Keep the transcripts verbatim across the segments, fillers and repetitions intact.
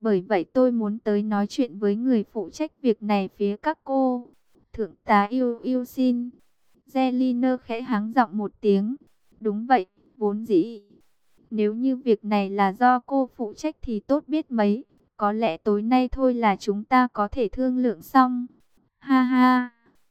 Bởi vậy tôi muốn tới nói chuyện với người phụ trách việc này phía các cô. Thượng tá yêu yêu xin. Zelina khẽ hắng giọng một tiếng. Đúng vậy, vốn dĩ. Nếu như việc này là do cô phụ trách thì tốt biết mấy. Có lẽ tối nay thôi là chúng ta có thể thương lượng xong. Ha ha.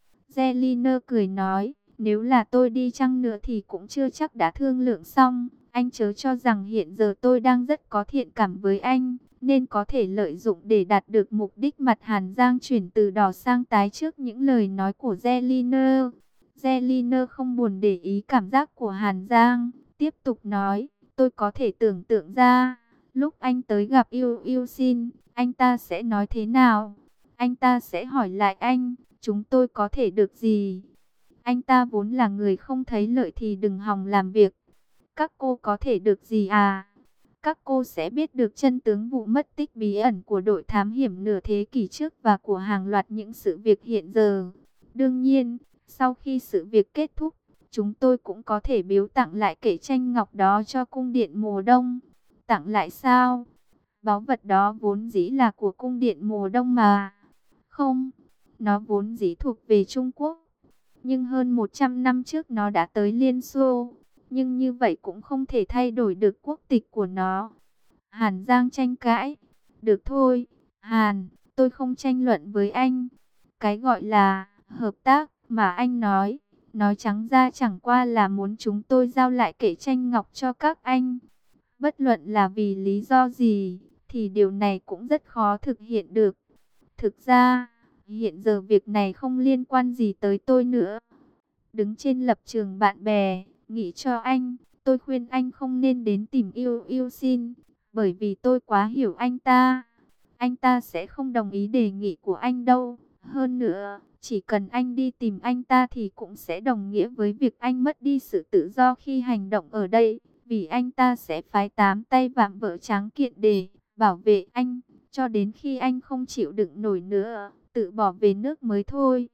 Zelina cười nói. Nếu là tôi đi chăng nữa thì cũng chưa chắc đã thương lượng xong. Anh chớ cho rằng hiện giờ tôi đang rất có thiện cảm với anh, nên có thể lợi dụng để đạt được mục đích. Mặt Hàn Giang chuyển từ đỏ sang tái trước những lời nói của Zelina. Zelina không buồn để ý cảm giác của Hàn Giang, tiếp tục nói, tôi có thể tưởng tượng ra, lúc anh tới gặp Yêu Yêu Xin, anh ta sẽ nói thế nào? Anh ta sẽ hỏi lại anh, chúng tôi có thể được gì? Anh ta vốn là người không thấy lợi thì đừng hòng làm việc. Các cô có thể được gì à? Các cô sẽ biết được chân tướng vụ mất tích bí ẩn của đội thám hiểm nửa thế kỷ trước và của hàng loạt những sự việc hiện giờ. Đương nhiên, sau khi sự việc kết thúc, chúng tôi cũng có thể biếu tặng lại kệ tranh ngọc đó cho cung điện mùa đông. Tặng lại sao? Báu vật đó vốn dĩ là của cung điện mùa đông mà. Không, nó vốn dĩ thuộc về Trung Quốc. Nhưng hơn một trăm năm trước nó đã tới Liên Xô. Nhưng như vậy cũng không thể thay đổi được quốc tịch của nó. Hàn Giang tranh cãi. Được thôi, Hàn, tôi không tranh luận với anh. Cái gọi là hợp tác mà anh nói, nói trắng ra chẳng qua là muốn chúng tôi giao lại kệ tranh ngọc cho các anh. Bất luận là vì lý do gì, thì điều này cũng rất khó thực hiện được. Thực ra, hiện giờ việc này không liên quan gì tới tôi nữa. Đứng trên lập trường bạn bè, nghĩ cho anh, tôi khuyên anh không nên đến tìm Yêu Yêu Xin, bởi vì tôi quá hiểu anh ta. Anh ta sẽ không đồng ý đề nghị của anh đâu. Hơn nữa, chỉ cần anh đi tìm anh ta thì cũng sẽ đồng nghĩa với việc anh mất đi sự tự do khi hành động ở đây. Vì anh ta sẽ phái tám tay vạm vỡ tráng kiện để bảo vệ anh, cho đến khi anh không chịu đựng nổi nữa, tự bỏ về nước mới thôi.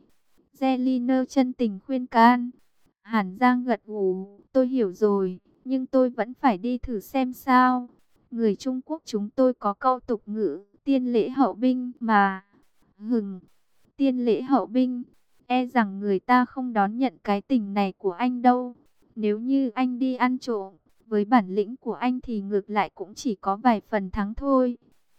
Zelina chân tình khuyên can. Hàn Giang gật gù, tôi hiểu rồi, nhưng tôi vẫn phải đi thử xem sao. Người Trung Quốc chúng tôi có câu tục ngữ, tiên lễ hậu binh mà. Hừng, tiên lễ hậu binh, e rằng người ta không đón nhận cái tình này của anh đâu. Nếu như anh đi ăn trộm, với bản lĩnh của anh thì ngược lại cũng chỉ có vài phần thắng thôi.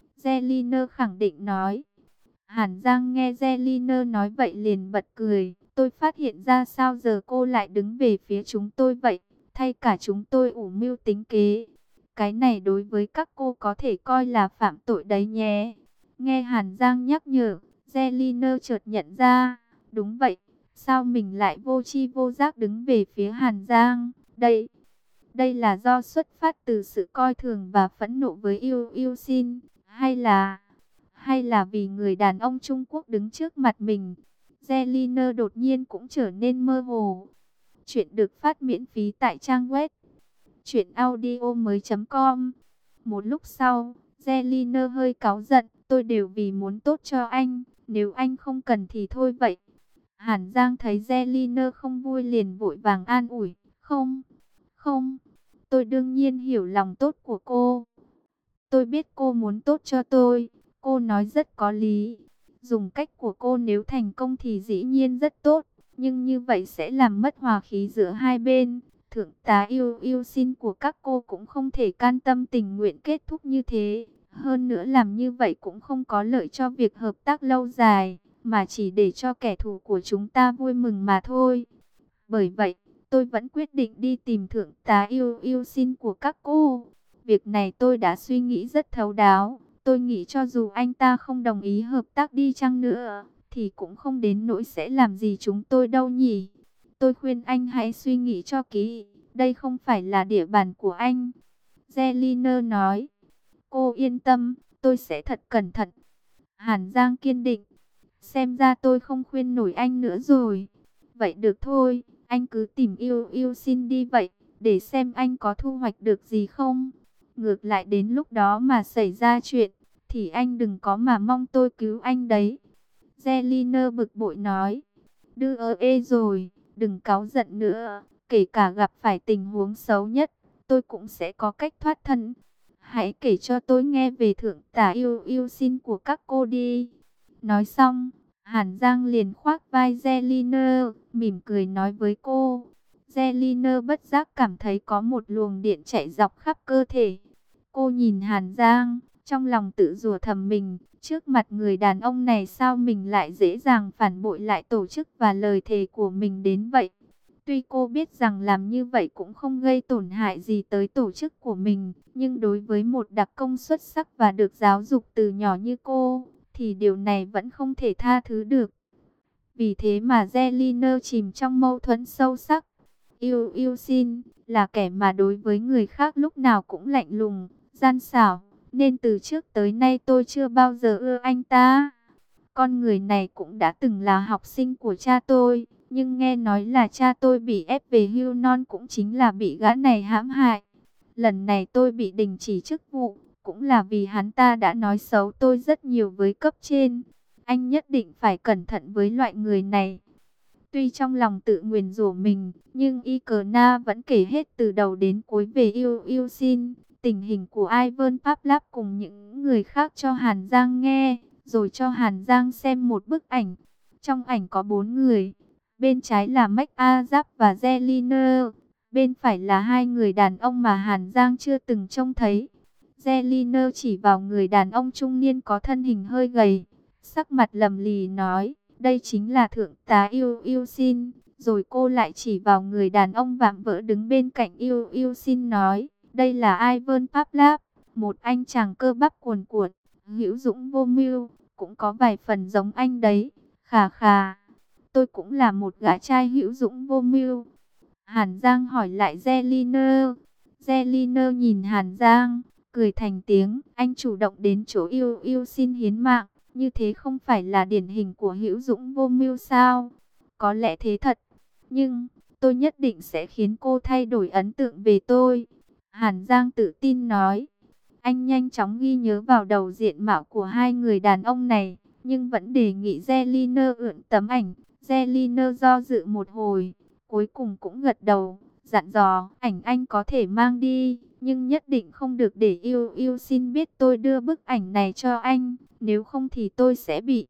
Zelina khẳng định nói. Hàn Giang nghe Zelina nói vậy liền bật cười. Tôi phát hiện ra sao giờ cô lại đứng về phía chúng tôi vậy, thay cả chúng tôi ủ mưu tính kế. Cái này đối với các cô có thể coi là phạm tội đấy nhé. Nghe Hàn Giang nhắc nhở, Zelina chợt nhận ra, đúng vậy, sao mình lại vô tri vô giác đứng về phía Hàn Giang. Đây, đây là do xuất phát từ sự coi thường và phẫn nộ với Yêu Yêu Xin, hay là, hay là vì người đàn ông Trung Quốc đứng trước mặt mình. Zelina đột nhiên cũng trở nên mơ hồ. Chuyện được phát miễn phí tại trang web truyện audio mới chấm com. Một lúc sau, Zelina hơi cáu giận, tôi đều vì muốn tốt cho anh, nếu anh không cần thì thôi vậy. Hàn Giang thấy Zelina không vui liền vội vàng an ủi, không, không, tôi đương nhiên hiểu lòng tốt của cô. Tôi biết cô muốn tốt cho tôi, cô nói rất có lý. Dùng cách của cô nếu thành công thì dĩ nhiên rất tốt, nhưng như vậy sẽ làm mất hòa khí giữa hai bên. Thượng tá Yêu Yêu Xin của các cô cũng không thể can tâm tình nguyện kết thúc như thế. Hơn nữa làm như vậy cũng không có lợi cho việc hợp tác lâu dài, mà chỉ để cho kẻ thù của chúng ta vui mừng mà thôi. Bởi vậy, tôi vẫn quyết định đi tìm thượng tá Yêu Yêu Xin của các cô. Việc này tôi đã suy nghĩ rất thấu đáo. Tôi nghĩ cho dù anh ta không đồng ý hợp tác đi chăng nữa, thì cũng không đến nỗi sẽ làm gì chúng tôi đâu nhỉ. Tôi khuyên anh hãy suy nghĩ cho kỹ, đây không phải là địa bàn của anh. Zelina nói, cô yên tâm, tôi sẽ thật cẩn thận. Hàn Giang kiên định, xem ra tôi không khuyên nổi anh nữa rồi. Vậy được thôi, anh cứ tìm Yêu Yêu Xin đi vậy, để xem anh có thu hoạch được gì không. Ngược lại đến lúc đó mà xảy ra chuyện, thì anh đừng có mà mong tôi cứu anh đấy. Zelina bực bội nói, đưa ơ ê rồi, đừng cáu giận nữa, kể cả gặp phải tình huống xấu nhất, tôi cũng sẽ có cách thoát thân. Hãy kể cho tôi nghe về thượng tả yêu yêu xin của các cô đi. Nói xong, Hàn Giang liền khoác vai Zelina, mỉm cười nói với cô. Zelina bất giác cảm thấy có một luồng điện chạy dọc khắp cơ thể. Cô nhìn Hàn Giang, trong lòng tự rủa thầm mình, trước mặt người đàn ông này sao mình lại dễ dàng phản bội lại tổ chức và lời thề của mình đến vậy. Tuy cô biết rằng làm như vậy cũng không gây tổn hại gì tới tổ chức của mình, nhưng đối với một đặc công xuất sắc và được giáo dục từ nhỏ như cô, thì điều này vẫn không thể tha thứ được. Vì thế mà Zelina chìm trong mâu thuẫn sâu sắc. Yêu yêu xin là kẻ mà đối với người khác lúc nào cũng lạnh lùng, gian xảo, nên từ trước tới nay tôi chưa bao giờ ưa anh ta. Con người này cũng đã từng là học sinh của cha tôi, nhưng nghe nói là cha tôi bị ép về hưu non cũng chính là bị gã này hãm hại. Lần này tôi bị đình chỉ chức vụ, cũng là vì hắn ta đã nói xấu tôi rất nhiều với cấp trên. Anh nhất định phải cẩn thận với loại người này. Tuy trong lòng tự nguyền rủa mình, nhưng Y Cờ Na vẫn kể hết từ đầu đến cuối về yêu yêu xin, tình hình của Ivan Pavlov cùng những người khác cho Hàn Giang nghe, rồi cho Hàn Giang xem một bức ảnh. Trong ảnh có bốn người, bên trái là Mac Azap và Zelina, bên phải là hai người đàn ông mà Hàn Giang chưa từng trông thấy. Zelina chỉ vào người đàn ông trung niên có thân hình hơi gầy, sắc mặt lầm lì nói, đây chính là thượng tá yêu yêu xin. Rồi cô lại chỉ vào người đàn ông vạm vỡ đứng bên cạnh yêu yêu xin nói, đây là Ivan Pavlov, một anh chàng cơ bắp cuồn cuộn, hữu dũng vô mưu, cũng có vài phần giống anh đấy. Khà khà, tôi cũng là một gã trai hữu dũng vô mưu. Hàn Giang hỏi lại Zelina. Zelina nhìn Hàn Giang, cười thành tiếng, anh chủ động đến chỗ yêu yêu xin hiến mạng, như thế không phải là điển hình của hữu dũng vô mưu sao? Có lẽ thế thật, nhưng tôi nhất định sẽ khiến cô thay đổi ấn tượng về tôi. Hàn Giang tự tin nói. Anh nhanh chóng ghi nhớ vào đầu diện mạo của hai người đàn ông này, nhưng vẫn đề nghị Zelina ượn tấm ảnh. Zelina do dự một hồi, cuối cùng cũng gật đầu, dặn dò, ảnh anh có thể mang đi, nhưng nhất định không được để yêu yêu xin biết tôi đưa bức ảnh này cho anh, nếu không thì tôi sẽ bị.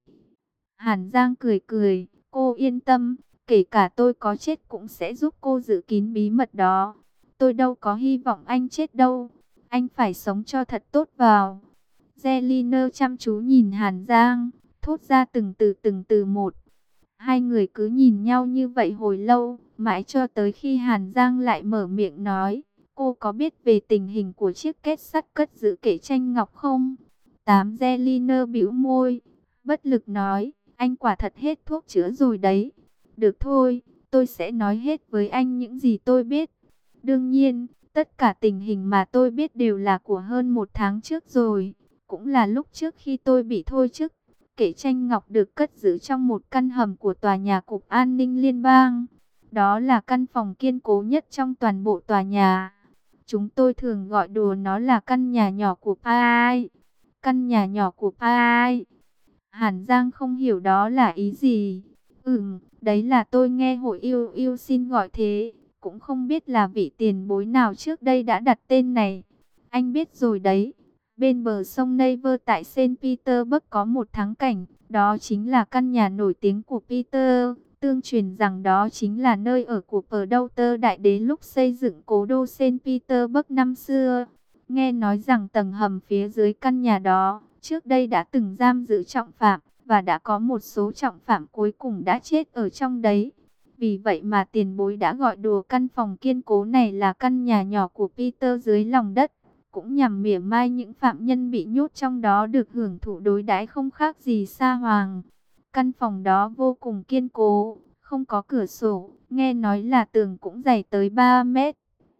Hàn Giang cười cười, cô yên tâm, kể cả tôi có chết cũng sẽ giúp cô giữ kín bí mật đó. Tôi đâu có hy vọng anh chết đâu, anh phải sống cho thật tốt vào. Zelina chăm chú nhìn Hàn Giang, thốt ra từng từ từng từ một. Hai người cứ nhìn nhau như vậy hồi lâu, mãi cho tới khi Hàn Giang lại mở miệng nói, cô có biết về tình hình của chiếc két sắt cất giữ kệ tranh ngọc không? Tám Zelina bĩu môi, bất lực nói, anh quả thật hết thuốc chữa rồi đấy. Được thôi, tôi sẽ nói hết với anh những gì tôi biết. Đương nhiên, tất cả tình hình mà tôi biết đều là của hơn một tháng trước rồi, cũng là lúc trước khi tôi bị thôi chức. Kệ tranh ngọc được cất giữ trong một căn hầm của tòa nhà Cục An ninh Liên bang. Đó là căn phòng kiên cố nhất trong toàn bộ tòa nhà. Chúng tôi thường gọi đùa nó là căn nhà nhỏ của Pai. Căn nhà nhỏ của Pai. Hàn Giang không hiểu đó là ý gì. Ừm, đấy là tôi nghe hội yêu yêu xin gọi thế. Cũng không biết là vị tiền bối nào trước đây đã đặt tên này. Anh biết rồi đấy. Bên bờ sông Never tại Saint Petersburg có một thắng cảnh, đó chính là căn nhà nổi tiếng của Peter. Tương truyền rằng đó chính là nơi ở của Perdouter đại đế lúc xây dựng cố đô Saint Petersburg năm xưa. Nghe nói rằng tầng hầm phía dưới căn nhà đó, trước đây đã từng giam giữ trọng phạm, và đã có một số trọng phạm cuối cùng đã chết ở trong đấy. Vì vậy mà tiền bối đã gọi đùa căn phòng kiên cố này là căn nhà nhỏ của Peter dưới lòng đất, cũng nhằm mỉa mai những phạm nhân bị nhốt trong đó được hưởng thụ đối đãi không khác gì sa hoàng. Căn phòng đó vô cùng kiên cố, không có cửa sổ, nghe nói là tường cũng dày tới ba mét.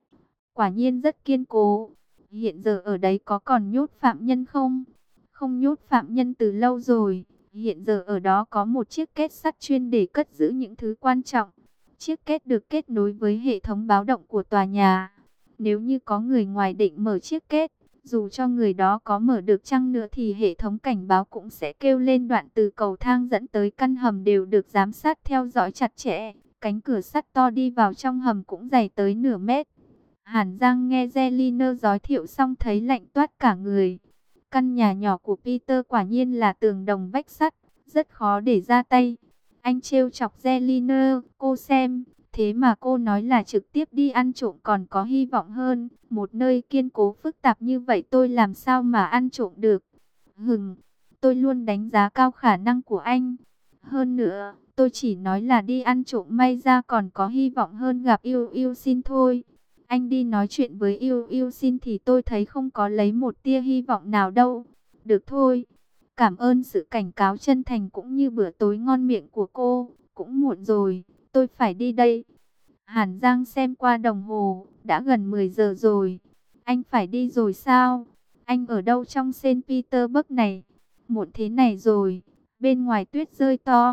Quả nhiên rất kiên cố. Hiện giờ ở đấy có còn nhốt phạm nhân không? Không nhốt phạm nhân từ lâu rồi. Hiện giờ ở đó có một chiếc két sắt chuyên để cất giữ những thứ quan trọng. Chiếc két được kết nối với hệ thống báo động của tòa nhà. Nếu như có người ngoài định mở chiếc két, dù cho người đó có mở được chăng nữa thì hệ thống cảnh báo cũng sẽ kêu lên. Đoạn từ cầu thang dẫn tới căn hầm đều được giám sát theo dõi chặt chẽ. Cánh cửa sắt to đi vào trong hầm cũng dày tới nửa mét. Hàn Giang nghe Zeliner giới thiệu xong thấy lạnh toát cả người. Căn nhà nhỏ của Peter quả nhiên là tường đồng vách sắt, rất khó để ra tay. Anh trêu chọc Zeliner, cô xem, thế mà cô nói là trực tiếp đi ăn trộm còn có hy vọng hơn. Một nơi kiên cố phức tạp như vậy tôi làm sao mà ăn trộm được. Hừm, tôi luôn đánh giá cao khả năng của anh. Hơn nữa, tôi chỉ nói là đi ăn trộm, may ra còn có hy vọng hơn gặp Yêu Yêu Xin thôi. Anh đi nói chuyện với Yêu Yêu Xin thì tôi thấy không có lấy một tia hy vọng nào đâu. Được thôi, cảm ơn sự cảnh cáo chân thành cũng như bữa tối ngon miệng của cô. Cũng muộn rồi, tôi phải đi đây. Hàn Giang xem qua đồng hồ, đã gần mười giờ rồi. Anh phải đi rồi sao? Anh ở đâu trong Saint Petersburg này? Muộn thế này rồi, bên ngoài tuyết rơi to.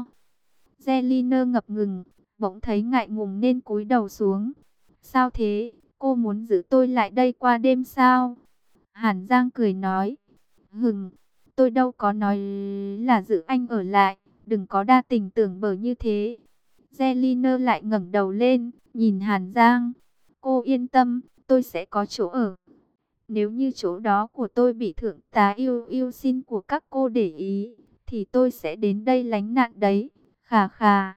Zeliner ngập ngừng, bỗng thấy ngại ngùng nên cúi đầu xuống. Sao thế? Cô muốn giữ tôi lại đây qua đêm sao? Hàn Giang cười nói. Hừng, tôi đâu có nói là giữ anh ở lại. Đừng có đa tình tưởng bở như thế. Zeliner lại ngẩng đầu lên, nhìn Hàn Giang. Cô yên tâm, tôi sẽ có chỗ ở. Nếu như chỗ đó của tôi bị thượng tá Yêu Yêu Xin của các cô để ý, thì tôi sẽ đến đây lánh nạn đấy. Khà khà.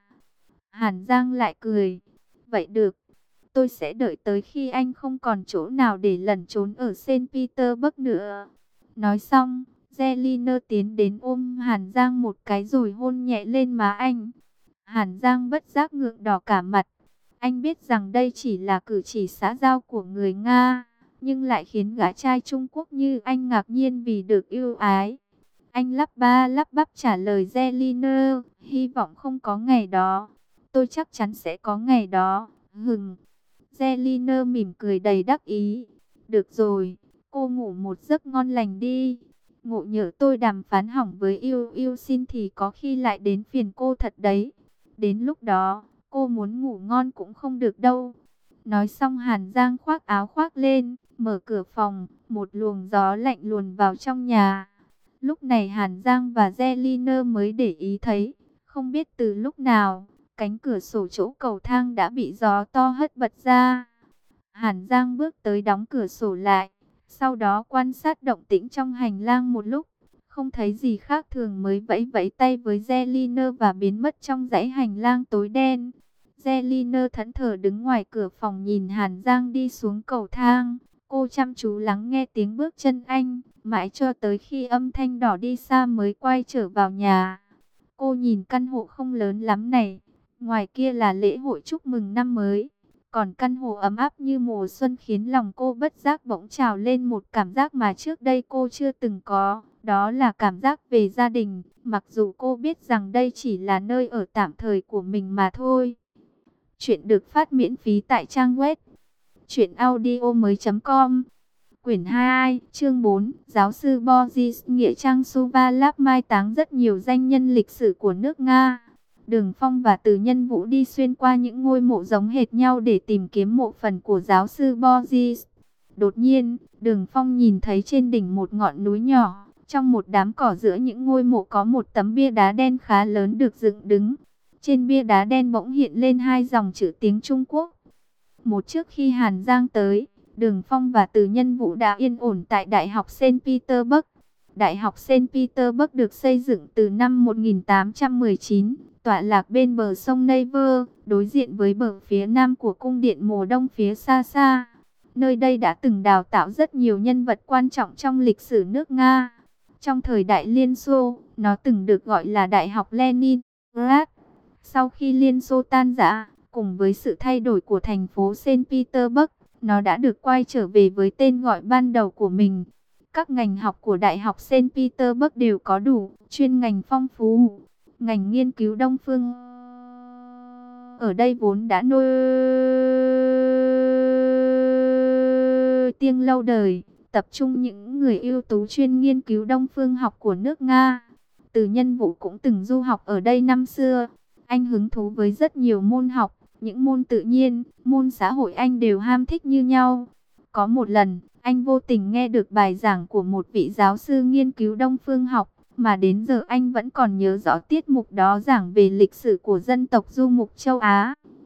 Hàn Giang lại cười. Vậy được. Tôi sẽ đợi tới khi anh không còn chỗ nào để lẩn trốn ở Saint Petersburg nữa. Nói xong, Zeliner tiến đến ôm Hàn Giang một cái rồi hôn nhẹ lên má anh. Hàn Giang bất giác ngượng đỏ cả mặt. Anh biết rằng đây chỉ là cử chỉ xã giao của người Nga, nhưng lại khiến gã trai Trung Quốc như anh ngạc nhiên vì được yêu ái. Anh lắp ba lắp bắp trả lời Zeliner, hy vọng không có ngày đó. Tôi chắc chắn sẽ có ngày đó. Hừng. Zeliner mỉm cười đầy đắc ý. Được rồi, cô ngủ một giấc ngon lành đi. Ngộ nhỡ tôi đàm phán hỏng với Yêu Yêu Xin thì có khi lại đến phiền cô thật đấy. Đến lúc đó, cô muốn ngủ ngon cũng không được đâu. Nói xong Hàn Giang khoác áo khoác lên, mở cửa phòng, một luồng gió lạnh luồn vào trong nhà. Lúc này Hàn Giang và Zeliner mới để ý thấy, không biết từ lúc nào, cánh cửa sổ chỗ cầu thang đã bị gió to hất bật ra. Hàn Giang bước tới đóng cửa sổ lại, sau đó quan sát động tĩnh trong hành lang một lúc, không thấy gì khác thường mới vẫy vẫy tay với Zeliner và biến mất trong dãy hành lang tối đen. Zeliner thẫn thờ đứng ngoài cửa phòng nhìn Hàn Giang đi xuống cầu thang. Cô chăm chú lắng nghe tiếng bước chân anh, mãi cho tới khi âm thanh đỏ đi xa mới quay trở vào nhà. Cô nhìn căn hộ không lớn lắm này, ngoài kia là lễ hội chúc mừng năm mới. Còn căn hộ ấm áp như mùa xuân khiến lòng cô bất giác bỗng trào lên một cảm giác mà trước đây cô chưa từng có. Đó là cảm giác về gia đình, mặc dù cô biết rằng đây chỉ là nơi ở tạm thời của mình mà thôi. Chuyện được phát miễn phí tại trang web truyện audio mới chấm com. Quyển hai, chương bốn, giáo sư Boris nghĩa trang Suvarlab mai táng rất nhiều danh nhân lịch sử của nước Nga. Đường Phong và Từ Nhân Vũ đi xuyên qua những ngôi mộ giống hệt nhau để tìm kiếm mộ phần của giáo sư Boris. Đột nhiên, Đường Phong nhìn thấy trên đỉnh một ngọn núi nhỏ, trong một đám cỏ giữa những ngôi mộ có một tấm bia đá đen khá lớn được dựng đứng. Trên bia đá đen bỗng hiện lên hai dòng chữ tiếng Trung Quốc. Một trước khi Hàn Giang tới, Đường Phong và Từ Nhân Vũ đã yên ổn tại Đại học Saint Petersburg. Đại học Saint Petersburg được xây dựng từ năm một nghìn tám trăm mười chín, tọa lạc bên bờ sông Never, đối diện với bờ phía nam của cung điện mùa đông phía xa xa. Nơi đây đã từng đào tạo rất nhiều nhân vật quan trọng trong lịch sử nước Nga. Trong thời đại Liên Xô, nó từng được gọi là Đại học Leningrad. Sau khi Liên Xô tan rã, cùng với sự thay đổi của thành phố Saint Petersburg, nó đã được quay trở về với tên gọi ban đầu của mình. Các ngành học của Đại học Saint Petersburg đều có đủ, chuyên ngành phong phú. Ngành nghiên cứu Đông phương ở đây vốn đã nổi tiếng lâu đời, tập trung những người ưu tú chuyên nghiên cứu Đông phương học của nước Nga. Từ Nhân Vũ cũng từng du học ở đây năm xưa. Anh hứng thú với rất nhiều môn học, những môn tự nhiên, môn xã hội anh đều ham thích như nhau. Có một lần, anh vô tình nghe được bài giảng của một vị giáo sư nghiên cứu Đông phương học, mà đến giờ anh vẫn còn nhớ rõ tiết mục đó giảng về lịch sử của dân tộc du mục châu Á.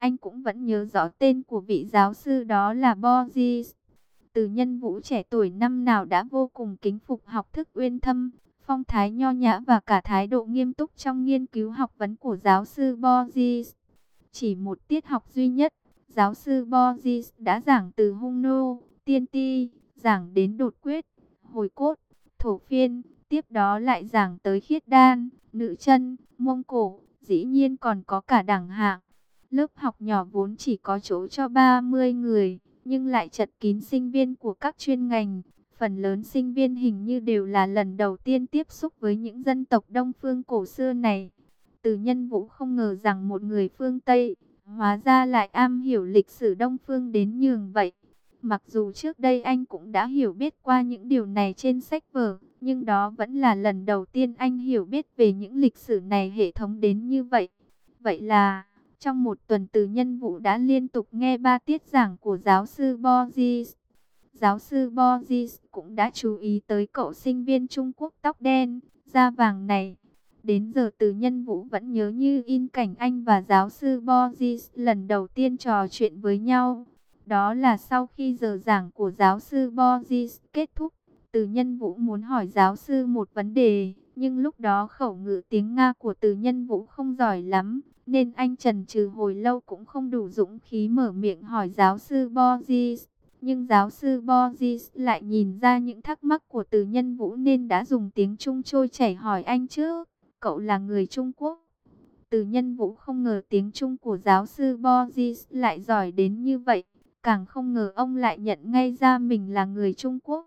anh cũng vẫn nhớ rõ tên của vị giáo sư đó là Borges. Từ Nhân Vũ trẻ tuổi năm nào đã vô cùng kính phục học thức uyên thâm, phong thái nho nhã và cả thái độ nghiêm túc trong nghiên cứu học vấn của giáo sư Borges. Chỉ một tiết học duy nhất, giáo sư Borges đã giảng từ hung nô, tiên ti, giảng đến đột quyết, hồi cốt, thổ phiên, tiếp đó lại giảng tới khiết đan, nữ chân, mông cổ, dĩ nhiên còn có cả đẳng hạng. Lớp học nhỏ vốn chỉ có chỗ cho ba mươi người, nhưng lại chật kín sinh viên của các chuyên ngành. Phần lớn sinh viên hình như đều là lần đầu tiên tiếp xúc với những dân tộc Đông phương cổ xưa này. Từ Nhân Vũ không ngờ rằng một người phương Tây, hóa ra lại am hiểu lịch sử Đông phương đến nhường vậy. Mặc dù trước đây anh cũng đã hiểu biết qua những điều này trên sách vở, nhưng đó vẫn là lần đầu tiên anh hiểu biết về những lịch sử này hệ thống đến như vậy. Vậy là, trong một tuần Từ Nhân Vũ đã liên tục nghe ba tiết giảng của giáo sư Borges. Giáo sư Borges cũng đã chú ý tới cậu sinh viên Trung Quốc tóc đen, da vàng này. Đến giờ Từ Nhân Vũ vẫn nhớ như in cảnh anh và giáo sư Borges lần đầu tiên trò chuyện với nhau. Đó là sau khi giờ giảng của giáo sư Borges kết thúc, Từ Nhân Vũ muốn hỏi giáo sư một vấn đề, nhưng lúc đó khẩu ngữ tiếng Nga của Từ Nhân Vũ không giỏi lắm, nên anh chần chừ hồi lâu cũng không đủ dũng khí mở miệng hỏi giáo sư Borges. Nhưng giáo sư Borges lại nhìn ra những thắc mắc của Từ Nhân Vũ nên đã dùng tiếng Trung trôi chảy hỏi anh trước. Cậu là người Trung Quốc. Từ Nhân Vũ không ngờ tiếng Trung của giáo sư Borges lại giỏi đến như vậy. Càng không ngờ ông lại nhận ngay ra mình là người Trung Quốc.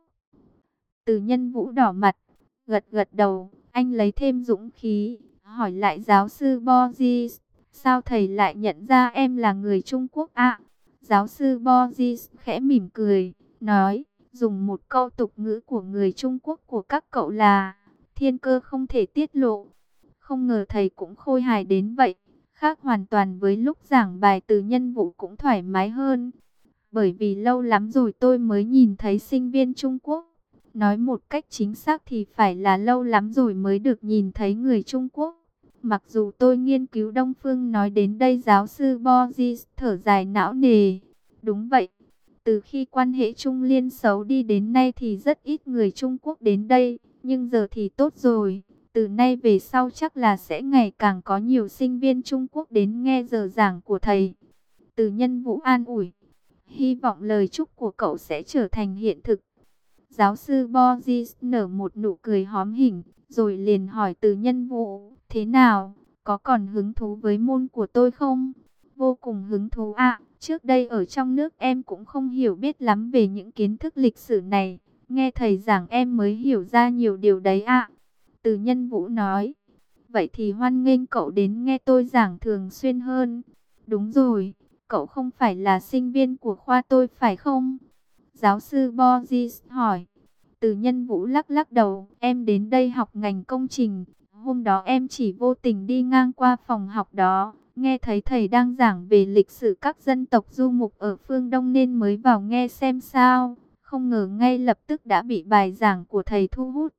Từ Nhân Vũ đỏ mặt, gật gật đầu. Anh lấy thêm dũng khí, hỏi lại giáo sư Borges. Sao thầy lại nhận ra em là người Trung Quốc ạ? Giáo sư Borges khẽ mỉm cười, nói, dùng một câu tục ngữ của người Trung Quốc của các cậu là thiên cơ không thể tiết lộ. Không ngờ thầy cũng khôi hài đến vậy, khác hoàn toàn với lúc giảng bài. Từ Nhân Vũ cũng thoải mái hơn. Bởi vì lâu lắm rồi tôi mới nhìn thấy sinh viên Trung Quốc. Nói một cách chính xác thì phải là lâu lắm rồi mới được nhìn thấy người Trung Quốc. Mặc dù tôi nghiên cứu Đông phương. Nói đến đây giáo sư Borges thở dài não nề. Đúng vậy, từ khi quan hệ Trung Liên xấu đi đến nay thì rất ít người Trung Quốc đến đây. Nhưng giờ thì tốt rồi, từ nay về sau chắc là sẽ ngày càng có nhiều sinh viên Trung Quốc đến nghe giờ giảng của thầy. Từ Nhân Vũ an ủi, hy vọng lời chúc của cậu sẽ trở thành hiện thực. Giáo sư Borges nở một nụ cười hóm hỉnh, rồi liền hỏi Từ Nhân Vũ, thế nào, có còn hứng thú với môn của tôi không? Vô cùng hứng thú ạ, trước đây ở trong nước em cũng không hiểu biết lắm về những kiến thức lịch sử này, nghe thầy giảng em mới hiểu ra nhiều điều đấy ạ. Từ Nhân Vũ nói, vậy thì hoan nghênh cậu đến nghe tôi giảng thường xuyên hơn. Đúng rồi, cậu không phải là sinh viên của khoa tôi phải không? Giáo sư Borges hỏi. Từ Nhân Vũ lắc lắc đầu, em đến đây học ngành công trình. Hôm đó em chỉ vô tình đi ngang qua phòng học đó, nghe thấy thầy đang giảng về lịch sử các dân tộc du mục ở phương Đông nên mới vào nghe xem sao. Không ngờ ngay lập tức đã bị bài giảng của thầy thu hút.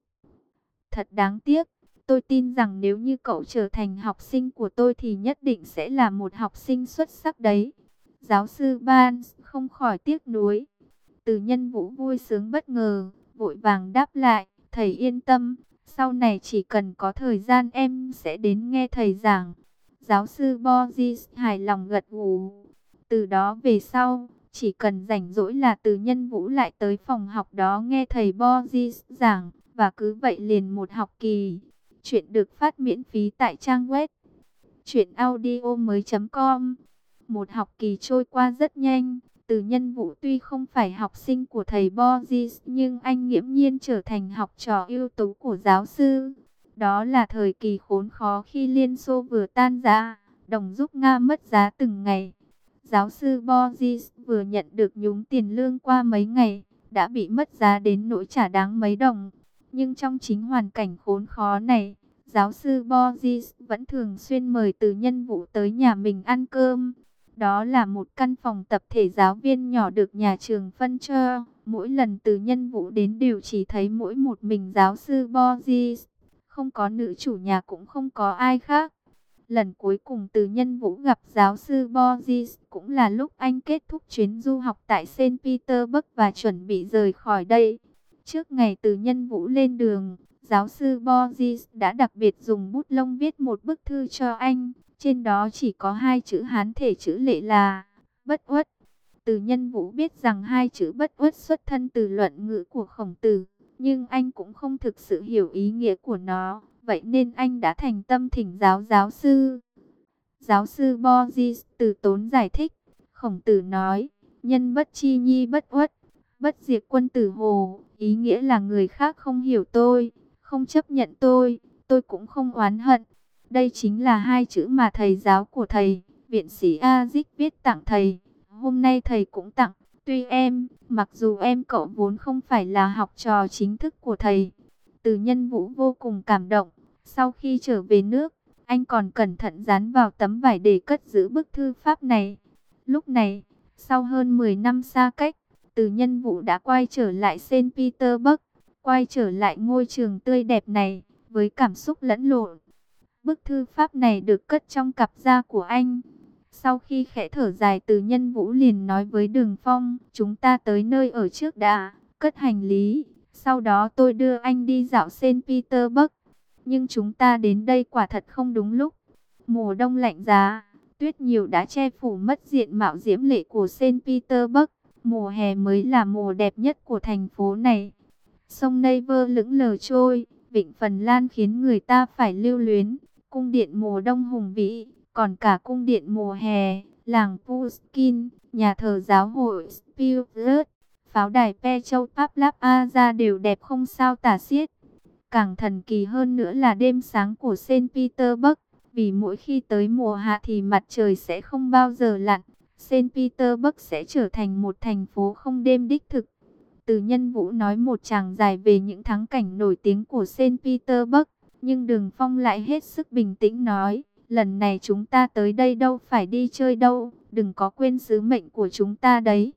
Thật đáng tiếc, tôi tin rằng nếu như cậu trở thành học sinh của tôi thì nhất định sẽ là một học sinh xuất sắc đấy. Giáo sư Barnes không khỏi tiếc nuối. Từ Nhân Vũ vui sướng bất ngờ, vội vàng đáp lại, thầy yên tâm, sau này chỉ cần có thời gian em sẽ đến nghe thầy giảng. Giáo sư Borges hài lòng gật gù. Từ đó về sau, chỉ cần rảnh rỗi là Từ Nhân Vũ lại tới phòng học đó nghe thầy Borges giảng, và cứ vậy liền một học kỳ. Chuyện được phát miễn phí tại trang web truyện audio mới chấm com. Một học kỳ trôi qua rất nhanh. Từ Nhân Vũ tuy không phải học sinh của thầy Borges, nhưng anh nghiễm nhiên trở thành học trò ưu tú của giáo sư. Đó là thời kỳ khốn khó khi Liên Xô vừa tan rã, đồng rúp Nga mất giá từng ngày. Giáo sư Borges vừa nhận được nhúng tiền lương qua mấy ngày, đã bị mất giá đến nỗi chả đáng mấy đồng. Nhưng trong chính hoàn cảnh khốn khó này, giáo sư Borges vẫn thường xuyên mời Từ Nhân Vũ tới nhà mình ăn cơm. Đó là một căn phòng tập thể giáo viên nhỏ được nhà trường phân cho. Mỗi lần Từ Nhân Vũ đến đều chỉ thấy mỗi một mình giáo sư Borges. Không có nữ chủ nhà cũng không có ai khác. Lần cuối cùng Từ Nhân Vũ gặp giáo sư Borges cũng là lúc anh kết thúc chuyến du học tại Saint Petersburg và chuẩn bị rời khỏi đây. Trước ngày Từ Nhân Vũ lên đường, giáo sư Borges đã đặc biệt dùng bút lông viết một bức thư cho anh. Trên đó chỉ có hai chữ Hán thể chữ lệ là bất uất. Từ Nhân Vũ biết rằng hai chữ bất uất xuất thân từ luận ngữ của Khổng Tử, nhưng anh cũng không thực sự hiểu ý nghĩa của nó. Vậy nên anh đã thành tâm thỉnh giáo giáo sư. Giáo sư Borges từ tốn giải thích. Khổng Tử nói, nhân bất chi nhi bất uất, bất diệt quân tử hồ. Ý nghĩa là người khác không hiểu tôi, không chấp nhận tôi, tôi cũng không oán hận. Đây chính là hai chữ mà thầy giáo của thầy, viện sĩ A Dích viết tặng thầy. Hôm nay thầy cũng tặng. Tuy em, mặc dù em cậu vốn không phải là học trò chính thức của thầy. Từ Nhân Vũ vô cùng cảm động. Sau khi trở về nước, anh còn cẩn thận dán vào tấm vải để cất giữ bức thư pháp này. Lúc này, sau hơn mười năm xa cách, Từ Nhân Vũ đã quay trở lại Saint Petersburg, quay trở lại ngôi trường tươi đẹp này, với cảm xúc lẫn lộn. Bức thư pháp này được cất trong cặp da của anh. Sau khi khẽ thở dài, Từ Nhân Vũ liền nói với Đường Phong, chúng ta tới nơi ở trước đã, cất hành lý, sau đó tôi đưa anh đi dạo Saint Petersburg. Nhưng chúng ta đến đây quả thật không đúng lúc. Mùa đông lạnh giá, tuyết nhiều đã che phủ mất diện mạo diễm lệ của Saint Petersburg. Mùa hè mới là mùa đẹp nhất của thành phố này. Sông Neiver lững lờ trôi, vịnh Phần Lan khiến người ta phải lưu luyến. Cung điện mùa đông hùng vĩ, còn cả cung điện mùa hè, làng Pushkin, nhà thờ giáo hội Spilberg, pháo đài Petrov Pavlov đều đẹp không sao tả xiết. Càng thần kỳ hơn nữa là đêm sáng của Saint Petersburg, vì mỗi khi tới mùa hạ thì mặt trời sẽ không bao giờ lặn. Saint Petersburg sẽ trở thành một thành phố không đêm đích thực. Từ Nhân Vũ nói một tràng dài về những thắng cảnh nổi tiếng của Saint Petersburg, nhưng Đường Phong lại hết sức bình tĩnh nói, lần này chúng ta tới đây đâu phải đi chơi đâu, đừng có quên sứ mệnh của chúng ta đấy.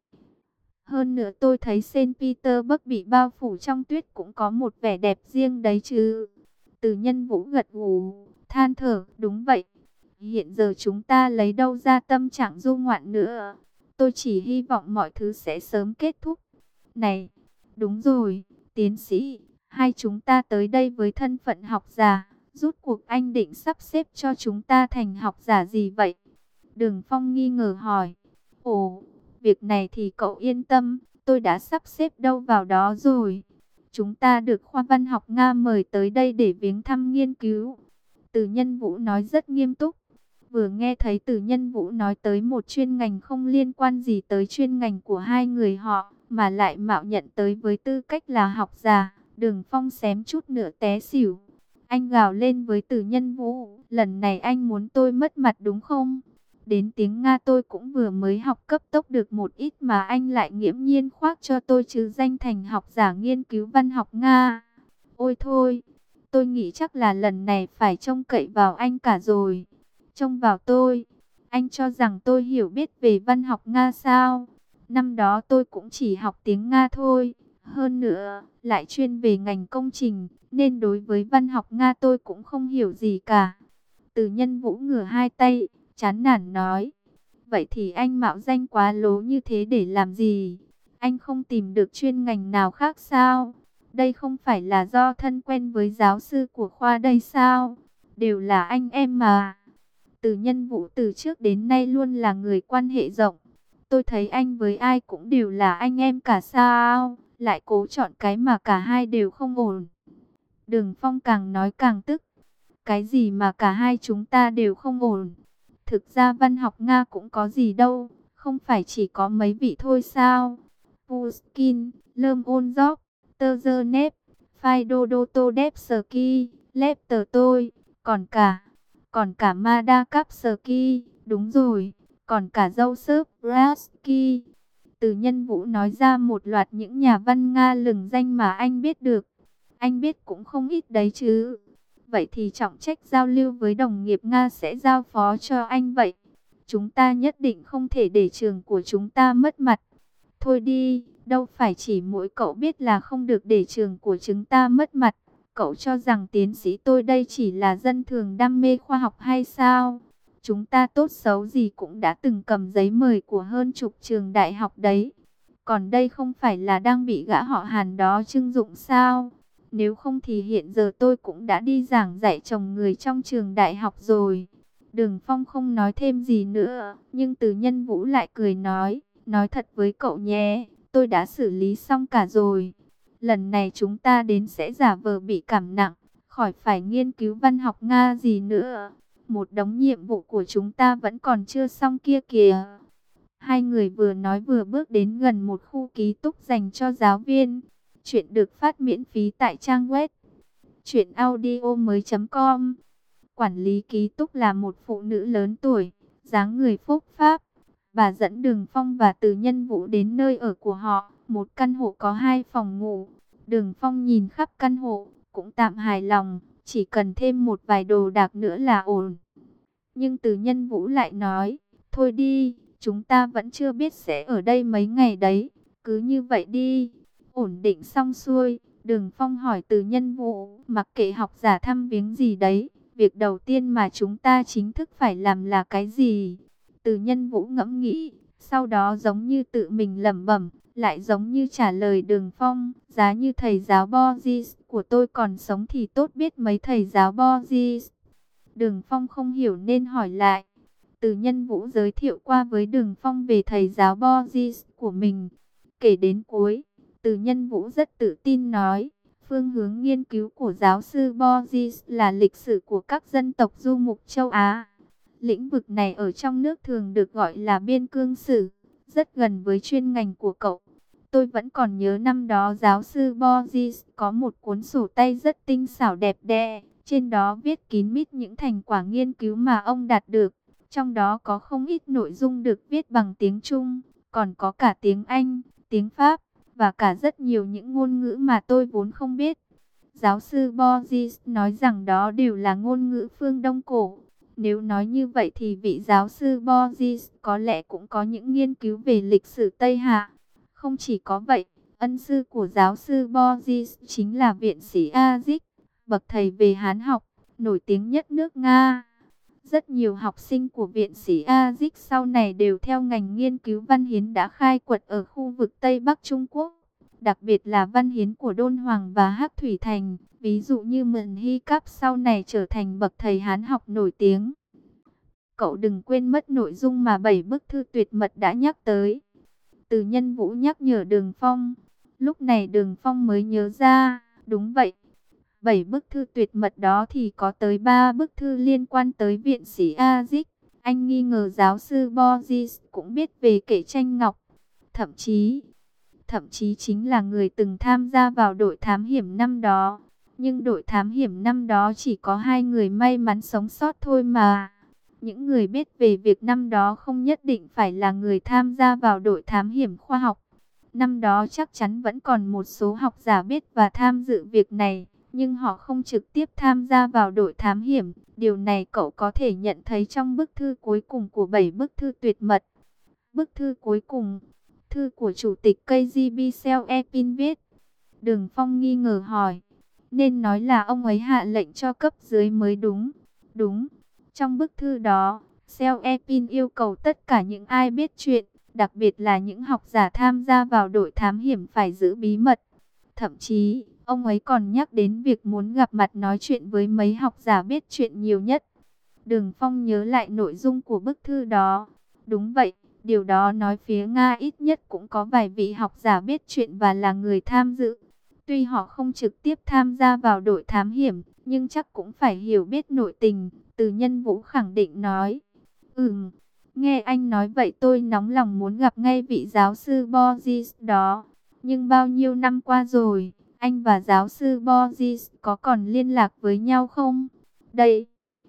Hơn nữa tôi thấy Saint Petersburg bị bao phủ trong tuyết cũng có một vẻ đẹp riêng đấy chứ. Từ Nhân Vũ gật gù, than thở, đúng vậy. Hiện giờ chúng ta lấy đâu ra tâm trạng du ngoạn nữa. Tôi chỉ hy vọng mọi thứ sẽ sớm kết thúc. Này, đúng rồi, tiến sĩ, hai chúng ta tới đây với thân phận học giả. Rút cuộc anh định sắp xếp cho chúng ta thành học giả gì vậy? Đường Phong nghi ngờ hỏi. Ồ, việc này thì cậu yên tâm, tôi đã sắp xếp đâu vào đó rồi. Chúng ta được khoa văn học Nga mời tới đây để viếng thăm nghiên cứu. Từ Nhân Vũ nói rất nghiêm túc. Vừa nghe thấy Từ Nhân Vũ nói tới một chuyên ngành không liên quan gì tới chuyên ngành của hai người họ, mà lại mạo nhận tới với tư cách là học giả, Đường Phong xém chút nữa té xỉu. Anh gào lên với Từ Nhân Vũ, lần này anh muốn tôi mất mặt đúng không? Đến tiếng Nga tôi cũng vừa mới học cấp tốc được một ít mà anh lại nghiễm nhiên khoác cho tôi chứ danh thành học giả nghiên cứu văn học Nga. Ôi thôi, tôi nghĩ chắc là lần này phải trông cậy vào anh cả rồi. Trông vào tôi, anh cho rằng tôi hiểu biết về văn học Nga sao? Năm đó tôi cũng chỉ học tiếng Nga thôi. Hơn nữa, lại chuyên về ngành công trình, nên đối với văn học Nga tôi cũng không hiểu gì cả. Từ Nhân Vũ ngửa hai tay, chán nản nói. Vậy thì anh mạo danh quá lố như thế để làm gì? Anh không tìm được chuyên ngành nào khác sao? Đây không phải là do thân quen với giáo sư của khoa đây sao? Đều là anh em mà. Từ Nhân Vũ từ trước đến nay luôn là người quan hệ rộng. Tôi thấy anh với ai cũng đều là anh em cả sao? Lại cố chọn cái mà cả hai đều không ổn. Đường Phong càng nói càng tức. Cái gì mà cả hai chúng ta đều không ổn? Thực ra văn học Nga cũng có gì đâu, không phải chỉ có mấy vị thôi sao? Pushkin, Lermontov, Turgenev, Fyodor Dostoevsky, Lev Tolstoy, còn cả, còn cả Madagascar, đúng rồi, còn cả Joseph Brodsky. Từ Nhân Vũ nói ra một loạt những nhà văn Nga lừng danh mà anh biết được. Anh biết cũng không ít đấy chứ. Vậy thì trọng trách giao lưu với đồng nghiệp Nga sẽ giao phó cho anh vậy. Chúng ta nhất định không thể để trường của chúng ta mất mặt. Thôi đi, đâu phải chỉ mỗi cậu biết là không được để trường của chúng ta mất mặt. Cậu cho rằng tiến sĩ tôi đây chỉ là dân thường đam mê khoa học hay sao? Chúng ta tốt xấu gì cũng đã từng cầm giấy mời của hơn chục trường đại học đấy. Còn đây không phải là đang bị gã họ Hàn đó trưng dụng sao? Nếu không thì hiện giờ tôi cũng đã đi giảng dạy chồng người trong trường đại học rồi. Đường Phong không nói thêm gì nữa, nhưng Từ Nhân Vũ lại cười nói, nói thật với cậu nhé, tôi đã xử lý xong cả rồi. Lần này chúng ta đến sẽ giả vờ bị cảm nặng, khỏi phải nghiên cứu văn học Nga gì nữa. Một đống nhiệm vụ của chúng ta vẫn còn chưa xong kia kìa. Hai người vừa nói vừa bước đến gần một khu ký túc dành cho giáo viên. Chuyện được phát miễn phí tại trang web truyện audio mới chấm com. Quản lý ký túc là một phụ nữ lớn tuổi, dáng người phúc pháp. Bà dẫn Đường Phong và Từ Nhân Vũ đến nơi ở của họ, một căn hộ có hai phòng ngủ. Đường Phong nhìn khắp căn hộ, cũng tạm hài lòng, chỉ cần thêm một vài đồ đạc nữa là ổn. Nhưng Từ Nhân Vũ lại nói, thôi đi, chúng ta vẫn chưa biết sẽ ở đây mấy ngày đấy, cứ như vậy đi. Ổn định xong xuôi, Đường Phong hỏi Từ Nhân Vũ, mặc kệ học giả thăm viếng gì đấy, việc đầu tiên mà chúng ta chính thức phải làm là cái gì? Từ Nhân Vũ ngẫm nghĩ, sau đó giống như tự mình lẩm bẩm, lại giống như trả lời Đường Phong, giá như thầy giáo Borges của tôi còn sống thì tốt biết mấy thầy giáo Borges. Đường Phong không hiểu nên hỏi lại. Từ Nhân Vũ giới thiệu qua với Đường Phong về thầy giáo Borges của mình. Kể đến cuối, Từ Nhân Vũ rất tự tin nói, phương hướng nghiên cứu của giáo sư Borges là lịch sử của các dân tộc du mục châu Á. Lĩnh vực này ở trong nước thường được gọi là biên cương sử, rất gần với chuyên ngành của cậu. Tôi vẫn còn nhớ năm đó giáo sư Borges có một cuốn sổ tay rất tinh xảo đẹp đẽ, trên đó viết kín mít những thành quả nghiên cứu mà ông đạt được. Trong đó có không ít nội dung được viết bằng tiếng Trung, còn có cả tiếng Anh, tiếng Pháp, và cả rất nhiều những ngôn ngữ mà tôi vốn không biết. Giáo sư Borges nói rằng đó đều là ngôn ngữ phương Đông cổ. Nếu nói như vậy thì vị giáo sư Borges có lẽ cũng có những nghiên cứu về lịch sử Tây Hạ. Không chỉ có vậy, ân sư của giáo sư Borges chính là viện sĩ Aziz, bậc thầy về Hán học, nổi tiếng nhất nước Nga. Rất nhiều học sinh của viện sĩ Aziz sau này đều theo ngành nghiên cứu văn hiến đã khai quật ở khu vực Tây Bắc Trung Quốc. Đặc biệt là văn hiến của Đôn Hoàng và Hắc Thủy Thành, ví dụ như Mận Hy Cáp sau này trở thành bậc thầy Hán học nổi tiếng. Cậu đừng quên mất nội dung mà bảy bức thư tuyệt mật đã nhắc tới. Từ Nhân Vũ nhắc nhở Đường Phong. Lúc này Đường Phong mới nhớ ra, đúng vậy. Bảy bức thư tuyệt mật đó thì có tới ba bức thư liên quan tới viện sĩ Aziz. Anh nghi ngờ giáo sư Borges cũng biết về kệ tranh ngọc. Thậm chí, thậm chí chính là người từng tham gia vào đội thám hiểm năm đó. Nhưng đội thám hiểm năm đó chỉ có hai người may mắn sống sót thôi mà. Những người biết về việc năm đó không nhất định phải là người tham gia vào đội thám hiểm khoa học. Năm đó chắc chắn vẫn còn một số học giả biết và tham dự việc này, nhưng họ không trực tiếp tham gia vào đội thám hiểm. Điều này cậu có thể nhận thấy trong bức thư cuối cùng của bảy bức thư tuyệt mật. Bức thư cuối cùng, thư của chủ tịch ca giê bê Selepin viết. Đường Phong nghi ngờ hỏi, nên nói là ông ấy hạ lệnh cho cấp dưới mới đúng. Đúng. Trong bức thư đó, Selepin yêu cầu tất cả những ai biết chuyện, đặc biệt là những học giả tham gia vào đội thám hiểm phải giữ bí mật. Thậm chí, ông ấy còn nhắc đến việc muốn gặp mặt nói chuyện với mấy học giả biết chuyện nhiều nhất. Đường Phong nhớ lại nội dung của bức thư đó. Đúng vậy, điều đó nói phía Nga ít nhất cũng có vài vị học giả biết chuyện và là người tham dự. Tuy họ không trực tiếp tham gia vào đội thám hiểm, nhưng chắc cũng phải hiểu biết nội tình. Từ Nhân Vũ khẳng định nói. Ừm, nghe anh nói vậy tôi nóng lòng muốn gặp ngay vị giáo sư Borges đó. Nhưng bao nhiêu năm qua rồi, anh và giáo sư Borges có còn liên lạc với nhau không? Đây,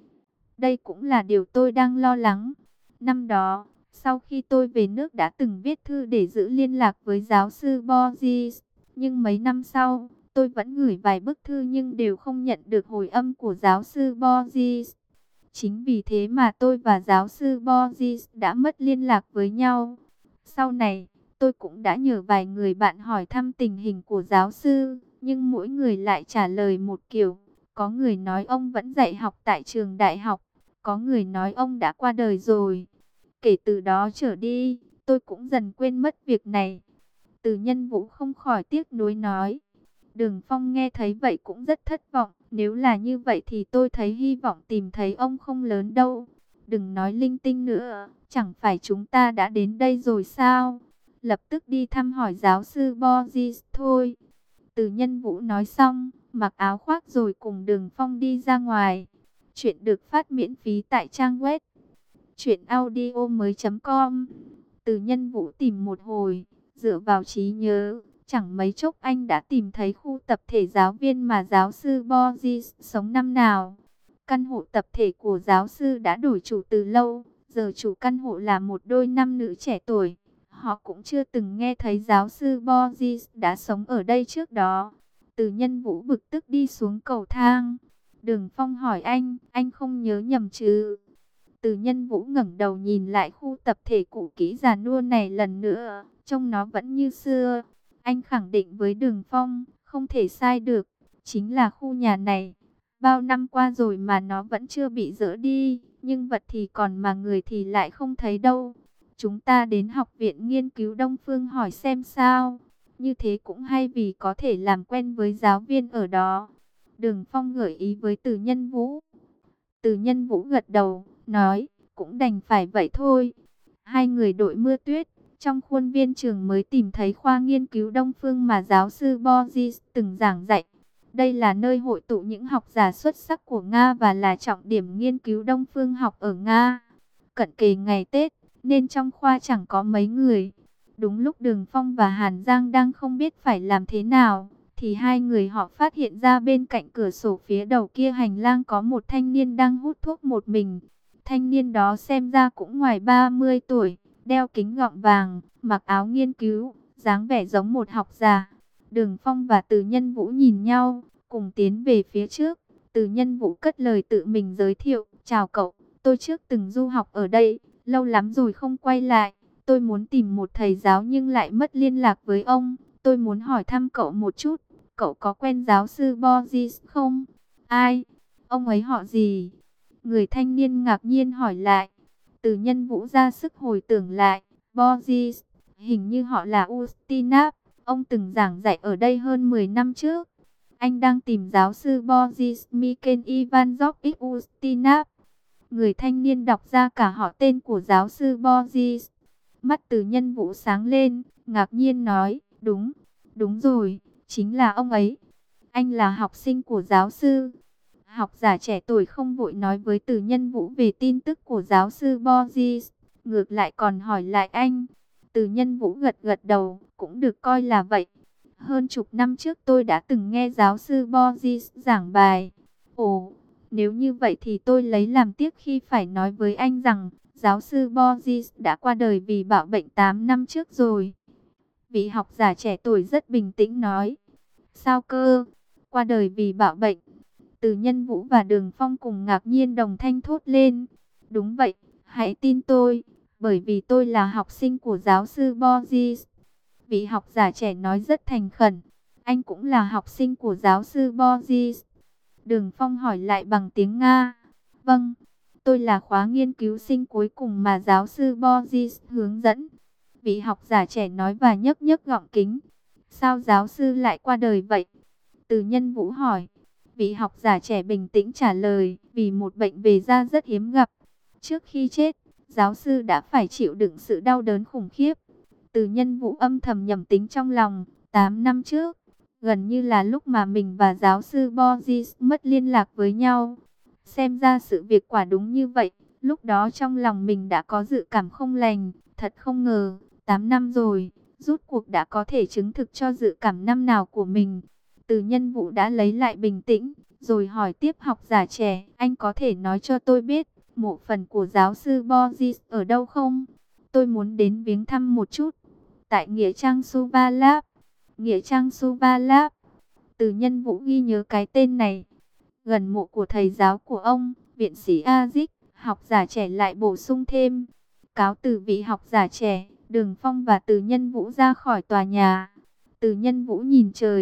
đây cũng là điều tôi đang lo lắng. Năm đó, sau khi tôi về nước đã từng viết thư để giữ liên lạc với giáo sư Borges. Nhưng mấy năm sau, tôi vẫn gửi vài bức thư nhưng đều không nhận được hồi âm của giáo sư Borges. Chính vì thế mà tôi và giáo sư Borges đã mất liên lạc với nhau. Sau này, tôi cũng đã nhờ vài người bạn hỏi thăm tình hình của giáo sư, nhưng mỗi người lại trả lời một kiểu. Có người nói ông vẫn dạy học tại trường đại học, có người nói ông đã qua đời rồi. Kể từ đó trở đi, tôi cũng dần quên mất việc này. Từ Nhân Vũ không khỏi tiếc nuối nói. Đường Phong nghe thấy vậy cũng rất thất vọng. Nếu là như vậy thì tôi thấy hy vọng tìm thấy ông không lớn đâu. Đừng nói linh tinh nữa, chẳng phải chúng ta đã đến đây rồi sao? Lập tức đi thăm hỏi giáo sư Borges thôi. Từ Nhân Vũ nói xong, mặc áo khoác rồi cùng Đường Phong đi ra ngoài. Chuyện được phát miễn phí tại trang web truyện audio mới chấm com. Từ Nhân Vũ tìm một hồi, dựa vào trí nhớ, chẳng mấy chốc anh đã tìm thấy khu tập thể giáo viên mà giáo sư Borges sống năm nào. Căn hộ tập thể của giáo sư đã đổi chủ từ lâu, giờ chủ căn hộ là một đôi nam nữ trẻ tuổi. Họ cũng chưa từng nghe thấy giáo sư Borges đã sống ở đây trước đó. Từ Nhân Vũ bực tức đi xuống cầu thang. Đường Phong hỏi anh, anh không nhớ nhầm chứ? Từ Nhân Vũ ngẩng đầu nhìn lại khu tập thể cũ kỹ già nua này lần nữa, trông nó vẫn như xưa. Anh khẳng định với Đường Phong, không thể sai được, chính là khu nhà này. Bao năm qua rồi mà nó vẫn chưa bị dỡ đi, nhưng vật thì còn mà người thì lại không thấy đâu. Chúng ta đến Học viện Nghiên cứu Đông Phương hỏi xem sao. Như thế cũng hay vì có thể làm quen với giáo viên ở đó. Đường Phong gợi ý với Từ Nhân Vũ. Từ Nhân Vũ gật đầu, nói, cũng đành phải vậy thôi. Hai người đội mưa tuyết, trong khuôn viên trường mới tìm thấy khoa nghiên cứu Đông Phương mà giáo sư Borges từng giảng dạy. Đây là nơi hội tụ những học giả xuất sắc của Nga và là trọng điểm nghiên cứu Đông Phương học ở Nga. Cận kề ngày Tết, nên trong khoa chẳng có mấy người. Đúng lúc Đường Phong và Hàn Giang đang không biết phải làm thế nào, thì hai người họ phát hiện ra bên cạnh cửa sổ phía đầu kia hành lang có một thanh niên đang hút thuốc một mình. Thanh niên đó xem ra cũng ngoài ba mươi tuổi, đeo kính gọng vàng, mặc áo nghiên cứu, dáng vẻ giống một học giả. Đường Phong và Từ Nhân Vũ nhìn nhau, cùng tiến về phía trước. Từ Nhân Vũ cất lời tự mình giới thiệu, chào cậu, tôi trước từng du học ở đây, lâu lắm rồi không quay lại. Tôi muốn tìm một thầy giáo nhưng lại mất liên lạc với ông. Tôi muốn hỏi thăm cậu một chút, cậu có quen giáo sư Borges không? Ai? Ông ấy họ gì? Người thanh niên ngạc nhiên hỏi lại. Từ Nhân Vũ ra sức hồi tưởng lại. Borges, hình như họ là Ustinov. Ông từng giảng dạy ở đây hơn mười năm trước. Anh đang tìm giáo sư Borges Mikhail Ivanovich Ustinov. Người thanh niên đọc ra cả họ tên của giáo sư Borges. Mắt Từ Nhân Vũ sáng lên, ngạc nhiên nói, đúng, đúng rồi, chính là ông ấy. Anh là học sinh của giáo sư. Học giả trẻ tuổi không vội nói với Từ Nhân Vũ về tin tức của giáo sư Borges, ngược lại còn hỏi lại anh. Từ Nhân Vũ gật gật đầu, cũng được coi là vậy. Hơn chục năm trước tôi đã từng nghe giáo sư Borges giảng bài. Ồ, nếu như vậy thì tôi lấy làm tiếc khi phải nói với anh rằng giáo sư Borges đã qua đời vì bạo bệnh tám năm trước rồi. Vị học giả trẻ tuổi rất bình tĩnh nói. Sao cơ? Qua đời vì bạo bệnh? Từ Nhân Vũ và Đường Phong cùng ngạc nhiên đồng thanh thốt lên. Đúng vậy, hãy tin tôi, bởi vì tôi là học sinh của giáo sư Borges. Vị học giả trẻ nói rất thành khẩn. Anh cũng là học sinh của giáo sư Borges. Đường Phong hỏi lại bằng tiếng Nga. Vâng, tôi là khóa nghiên cứu sinh cuối cùng mà giáo sư Borges hướng dẫn. Vị học giả trẻ nói và nhấc nhấc gọng kính. Sao giáo sư lại qua đời vậy? Từ Nhân Vũ hỏi. Vị học giả trẻ bình tĩnh trả lời, vì một bệnh về da rất hiếm gặp. Trước khi chết, giáo sư đã phải chịu đựng sự đau đớn khủng khiếp. Từ Nhân Vũ âm thầm nhẩm tính trong lòng, tám năm trước, gần như là lúc mà mình và giáo sư Borges mất liên lạc với nhau. Xem ra sự việc quả đúng như vậy, lúc đó trong lòng mình đã có dự cảm không lành, thật không ngờ, tám năm rồi, rút cuộc đã có thể chứng thực cho dự cảm năm nào của mình. Từ Nhân Vũ đã lấy lại bình tĩnh, rồi hỏi tiếp học giả trẻ, anh có thể nói cho tôi biết, mộ phần của giáo sư Borges ở đâu không? Tôi muốn đến viếng thăm một chút. Tại Nghĩa Trang Suvarlab. Nghĩa Trang Suvarlab. Từ Nhân Vũ ghi nhớ cái tên này. Gần mộ của thầy giáo của ông, viện sĩ Aziz, học giả trẻ lại bổ sung thêm. Cáo từ vị học giả trẻ, Đường Phong và Từ Nhân Vũ ra khỏi tòa nhà. Từ Nhân Vũ nhìn trời,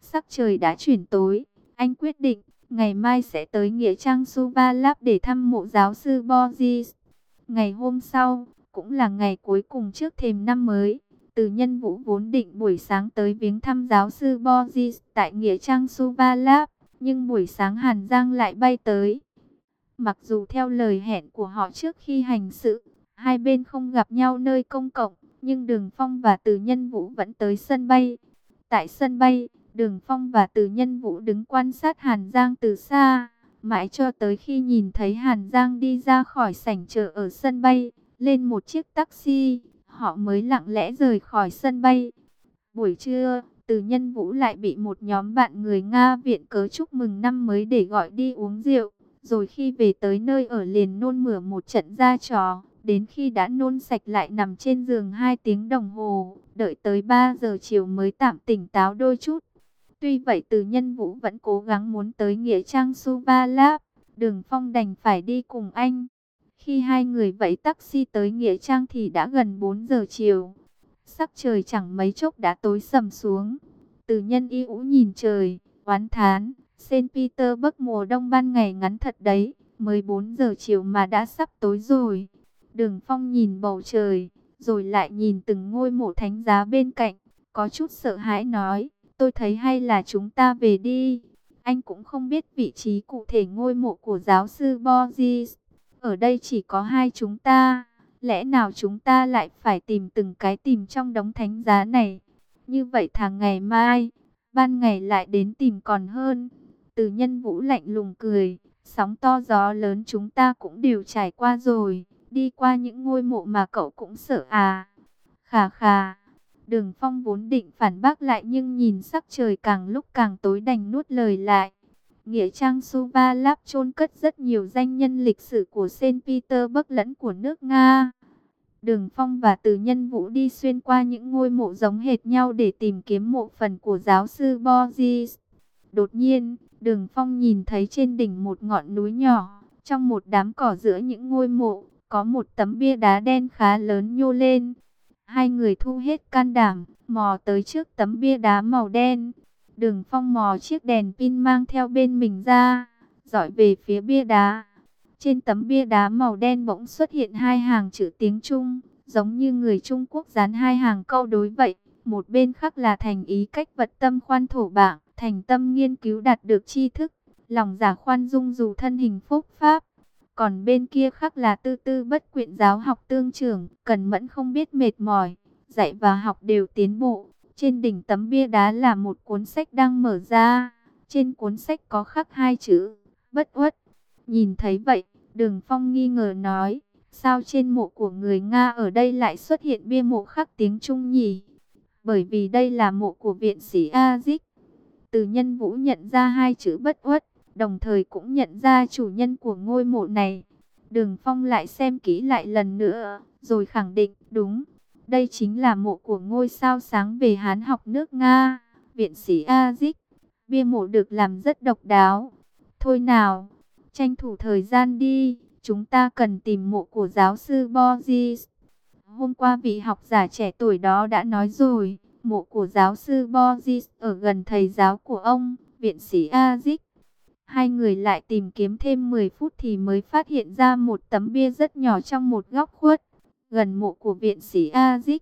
Sắc trời đã chuyển tối, anh quyết định ngày mai sẽ tới nghĩa trang Suva Lab để thăm mộ giáo sư Borges. Ngày hôm sau, cũng là ngày cuối cùng trước thềm năm mới, Từ Nhân Vũ vốn định buổi sáng tới viếng thăm giáo sư Borges tại nghĩa trang Suva Lab, nhưng buổi sáng Hàn Giang lại bay tới. Mặc dù theo lời hẹn của họ trước khi hành sự, hai bên không gặp nhau nơi công cộng, nhưng Đường Phong và Từ Nhân Vũ vẫn tới sân bay. Tại sân bay, Đường Phong và Từ Nhân Vũ đứng quan sát Hàn Giang từ xa, mãi cho tới khi nhìn thấy Hàn Giang đi ra khỏi sảnh chờ ở sân bay, lên một chiếc taxi, họ mới lặng lẽ rời khỏi sân bay. Buổi trưa, Từ Nhân Vũ lại bị một nhóm bạn người Nga viện cớ chúc mừng năm mới để gọi đi uống rượu, rồi khi về tới nơi ở liền nôn mửa một trận da chó. Đến khi đã nôn sạch lại nằm trên giường hai tiếng đồng hồ, đợi tới ba giờ chiều mới tạm tỉnh táo đôi chút. Tuy vậy Từ Nhân Vũ vẫn cố gắng muốn tới nghĩa trang Suva Lab, Đường Phong đành phải đi cùng anh. Khi hai người vẫy taxi tới nghĩa trang thì đã gần bốn giờ chiều. Sắc trời chẳng mấy chốc đã tối sầm xuống. Từ Nhân Y Ũ nhìn trời, oán thán, Saint Petersburg mùa đông ban ngày ngắn thật đấy, mới bốn giờ chiều mà đã sắp tối rồi. Đường Phong nhìn bầu trời, rồi lại nhìn từng ngôi mộ thánh giá bên cạnh, có chút sợ hãi nói, tôi thấy hay là chúng ta về đi. Anh cũng không biết vị trí cụ thể ngôi mộ của giáo sư Borges. Ở đây chỉ có hai chúng ta, lẽ nào chúng ta lại phải tìm từng cái tìm trong đống thánh giá này? Như vậy thằng ngày mai, ban ngày lại đến tìm còn hơn. Từ Nhân Vũ lạnh lùng cười, sóng to gió lớn chúng ta cũng đều trải qua rồi. Đi qua những ngôi mộ mà cậu cũng sợ à? Khà khà. Đường Phong vốn định phản bác lại nhưng nhìn sắc trời càng lúc càng tối đành nuốt lời lại. Nghĩa trang Suva Lab chôn cất rất nhiều danh nhân lịch sử của Saint Petersburg lẫn của nước Nga. Đường Phong và Từ Nhân Vũ đi xuyên qua những ngôi mộ giống hệt nhau để tìm kiếm mộ phần của giáo sư Borges. Đột nhiên, Đường Phong nhìn thấy trên đỉnh một ngọn núi nhỏ, trong một đám cỏ giữa những ngôi mộ, có một tấm bia đá đen khá lớn nhô lên. Hai người thu hết can đảm, mò tới trước tấm bia đá màu đen. Đường Phong mò chiếc đèn pin mang theo bên mình ra, dọi về phía bia đá. Trên tấm bia đá màu đen bỗng xuất hiện hai hàng chữ tiếng Trung, giống như người Trung Quốc dán hai hàng câu đối vậy. Một bên khác là thành ý cách vật tâm khoan thổ bảng, thành tâm nghiên cứu đạt được tri thức, lòng giả khoan dung dù thân hình phúc pháp. Còn bên kia khác là tư tư bất quyện giáo học tương trưởng, cần mẫn không biết mệt mỏi, dạy và học đều tiến bộ. Trên đỉnh tấm bia đá là một cuốn sách đang mở ra, trên cuốn sách có khắc hai chữ, bất uất. Nhìn thấy vậy, Đường Phong nghi ngờ nói, sao trên mộ của người Nga ở đây lại xuất hiện bia mộ khắc tiếng Trung nhỉ? Bởi vì đây là mộ của viện sĩ Aziz. Từ Nhân Vũ nhận ra hai chữ bất uất, đồng thời cũng nhận ra chủ nhân của ngôi mộ này. Đường Phong lại xem kỹ lại lần nữa, rồi khẳng định, đúng, đây chính là mộ của ngôi sao sáng về Hán học nước Nga, viện sĩ Aziz. Bia mộ được làm rất độc đáo. Thôi nào, tranh thủ thời gian đi, chúng ta cần tìm mộ của giáo sư Borges. Hôm qua vị học giả trẻ tuổi đó đã nói rồi, mộ của giáo sư Borges ở gần thầy giáo của ông, viện sĩ Aziz. Hai người lại tìm kiếm thêm mười phút thì mới phát hiện ra một tấm bia rất nhỏ trong một góc khuất, gần mộ của viện sĩ Aziz.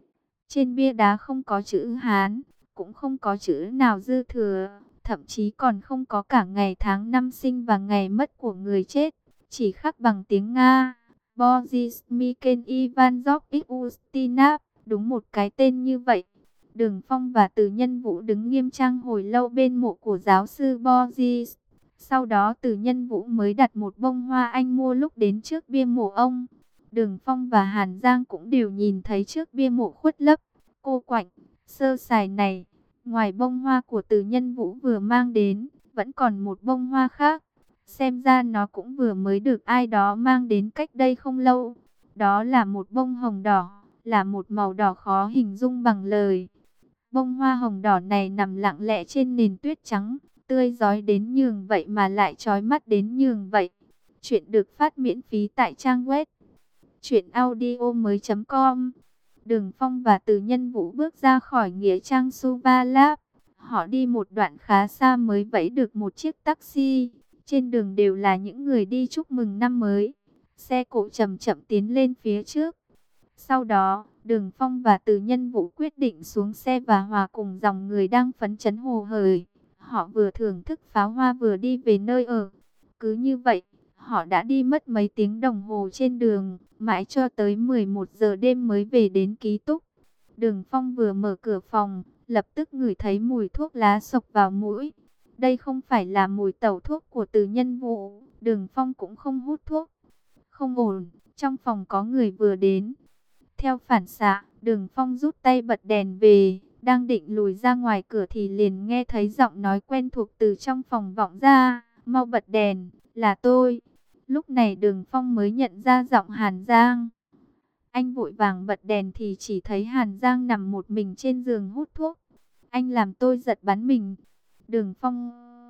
Trên bia đá không có chữ Hán, cũng không có chữ nào dư thừa, thậm chí còn không có cả ngày tháng năm sinh và ngày mất của người chết, chỉ khắc bằng tiếng Nga. Borges Mikhail Ivanovich Ustinov, đúng một cái tên như vậy. Đường Phong và Từ Nhân Vũ đứng nghiêm trang hồi lâu bên mộ của giáo sư Borges. Sau đó Từ Nhân Vũ mới đặt một bông hoa anh mua lúc đến trước bia mộ ông. Đường Phong và Hàn Giang cũng đều nhìn thấy trước bia mộ khuất lấp, cô quạnh, sơ sài này. Ngoài bông hoa của Từ Nhân Vũ vừa mang đến, vẫn còn một bông hoa khác. Xem ra nó cũng vừa mới được ai đó mang đến cách đây không lâu. Đó là một bông hồng đỏ, là một màu đỏ khó hình dung bằng lời. Bông hoa hồng đỏ này nằm lặng lẽ trên nền tuyết trắng, tươi rói đến nhường vậy mà lại chói mắt đến nhường vậy. Chuyện được phát miễn phí tại trang web truyện audio mới com. Đường Phong và Từ Nhân Vũ bước ra khỏi nghĩa trang Suva Lab. Họ đi một đoạn khá xa mới vẫy được một chiếc taxi. Trên đường đều là những người đi chúc mừng năm mới. Xe cộ chậm chậm tiến lên phía trước. Sau đó, Đường Phong và Từ Nhân Vũ quyết định xuống xe và hòa cùng dòng người đang phấn chấn hồ hởi. Họ vừa thưởng thức pháo hoa vừa đi về nơi ở. Cứ như vậy, họ đã đi mất mấy tiếng đồng hồ trên đường, mãi cho tới mười một giờ đêm mới về đến ký túc. Đường Phong vừa mở cửa phòng, lập tức ngửi thấy mùi thuốc lá xộc vào mũi. Đây không phải là mùi tẩu thuốc của Từ Nhân Vũ, Đường Phong cũng không hút thuốc. Không ổn, trong phòng có người vừa đến. Theo phản xạ, Đường Phong rút tay bật đèn về, đang định lùi ra ngoài cửa thì liền nghe thấy giọng nói quen thuộc từ trong phòng vọng ra, mau bật đèn, là tôi. Lúc này Đường Phong mới nhận ra giọng Hàn Giang. Anh vội vàng bật đèn thì chỉ thấy Hàn Giang nằm một mình trên giường hút thuốc. Anh làm tôi giật bắn mình. Đường Phong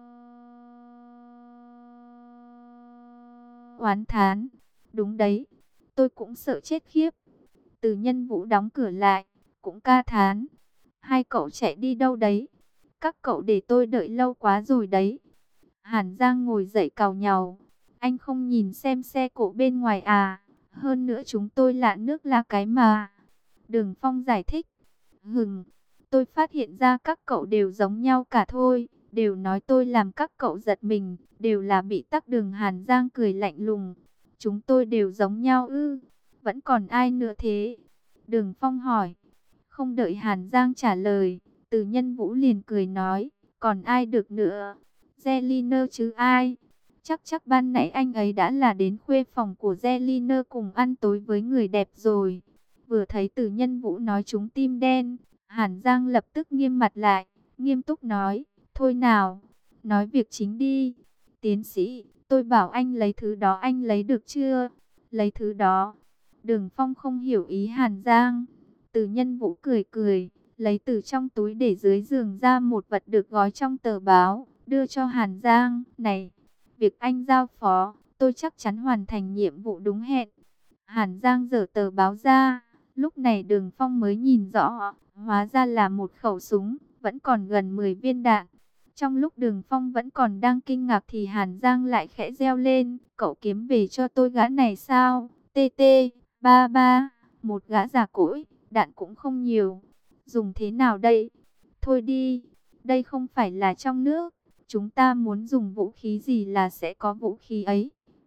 oán thán, đúng đấy, tôi cũng sợ chết khiếp. Từ Nhân Vũ đóng cửa lại, cũng ca thán. Hai cậu chạy đi đâu đấy? Các cậu để tôi đợi lâu quá rồi đấy. Hàn Giang ngồi dậy càu nhàu. Anh không nhìn xem xe cộ bên ngoài à? Hơn nữa chúng tôi lạ nước là cái mà. Đường Phong giải thích. Hừng, tôi phát hiện ra các cậu đều giống nhau cả thôi. Đều nói tôi làm các cậu giật mình. Đều là bị tắc đường. Hàn Giang cười lạnh lùng. Chúng tôi đều giống nhau ư? Vẫn còn ai nữa thế? Đường Phong hỏi. Không đợi Hàn Giang trả lời, Từ Nhân Vũ liền cười nói. Còn ai được nữa? Zeliner chứ ai? Chắc chắc ban nãy anh ấy đã là đến khuê phòng của Zeliner cùng ăn tối với người đẹp rồi. Vừa thấy Từ Nhân Vũ nói trúng tim đen, Hàn Giang lập tức nghiêm mặt lại, nghiêm túc nói. Thôi nào, nói việc chính đi. Tiến sĩ, tôi bảo anh lấy thứ đó, anh lấy được chưa? Lấy thứ đó. Đường Phong không hiểu ý Hàn Giang. Từ Nhân Vũ cười cười, lấy từ trong túi để dưới giường ra một vật được gói trong tờ báo, đưa cho Hàn Giang. Này, việc anh giao phó, tôi chắc chắn hoàn thành nhiệm vụ đúng hẹn. Hàn Giang giở tờ báo ra, lúc này Đường Phong mới nhìn rõ, hóa ra là một khẩu súng, vẫn còn gần mười viên đạn. Trong lúc Đường Phong vẫn còn đang kinh ngạc thì Hàn Giang lại khẽ reo lên, cậu kiếm về cho tôi gã này sao? tê tê, ba ba, một gã già cỗi, đạn cũng không nhiều. Dùng thế nào đây? Thôi đi, đây không phải là trong nước. Chúng ta muốn dùng vũ khí gì là sẽ có vũ khí ấy.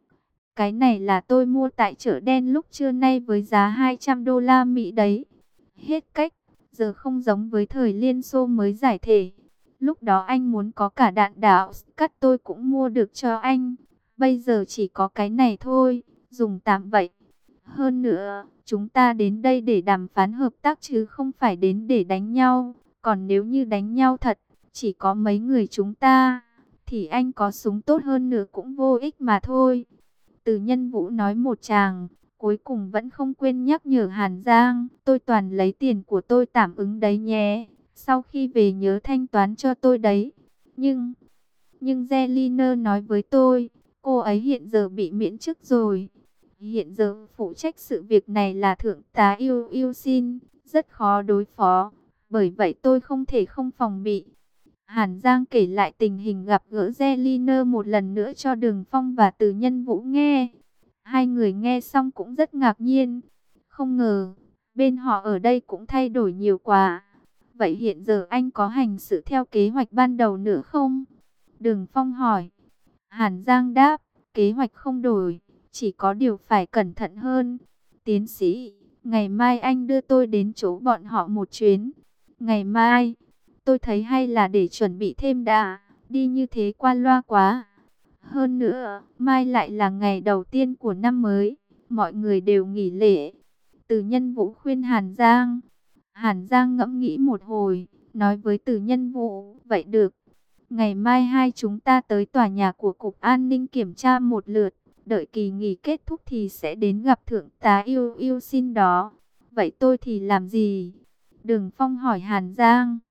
Cái này là tôi mua tại chợ đen lúc trưa nay với giá hai trăm đô la Mỹ đấy. Hết cách, giờ không giống với thời Liên Xô mới giải thể. Lúc đó anh muốn có cả đạn đạo cắt tôi cũng mua được cho anh. Bây giờ chỉ có cái này thôi, dùng tạm vậy. Hơn nữa, chúng ta đến đây để đàm phán hợp tác chứ không phải đến để đánh nhau. Còn nếu như đánh nhau thật, chỉ có mấy người chúng ta, thì anh có súng tốt hơn nữa cũng vô ích mà thôi. Từ Nhân Vũ nói một tràng, cuối cùng vẫn không quên nhắc nhở Hàn Giang. Tôi toàn lấy tiền của tôi tạm ứng đấy nhé. Sau khi về nhớ thanh toán cho tôi đấy. Nhưng, nhưng Zeliner nói với tôi, cô ấy hiện giờ bị miễn chức rồi. Hiện giờ phụ trách sự việc này là Thượng tá Yêu Yêu Xin, rất khó đối phó. Bởi vậy tôi không thể không phòng bị. Hàn Giang kể lại tình hình gặp gỡ Zeliner một lần nữa cho Đường Phong và Từ Nhân Vũ nghe. Hai người nghe xong cũng rất ngạc nhiên. Không ngờ, bên họ ở đây cũng thay đổi nhiều quá. Vậy hiện giờ anh có hành sự theo kế hoạch ban đầu nữa không? Đường Phong hỏi. Hàn Giang đáp, kế hoạch không đổi, chỉ có điều phải cẩn thận hơn. Tiến sĩ, ngày mai anh đưa tôi đến chỗ bọn họ một chuyến. Ngày mai, tôi thấy hay là để chuẩn bị thêm đã, đi như thế qua loa quá. Hơn nữa, mai lại là ngày đầu tiên của năm mới, mọi người đều nghỉ lễ. Từ Nhân Vũ khuyên Hàn Giang. Hàn Giang ngẫm nghĩ một hồi, nói với Từ Nhân Vũ, vậy được. Ngày mai hai chúng ta tới tòa nhà của Cục An ninh kiểm tra một lượt, đợi kỳ nghỉ kết thúc thì sẽ đến gặp Thượng tá Yêu Yêu Xin đó. Vậy tôi thì làm gì? Đường Phong hỏi Hàn Giang.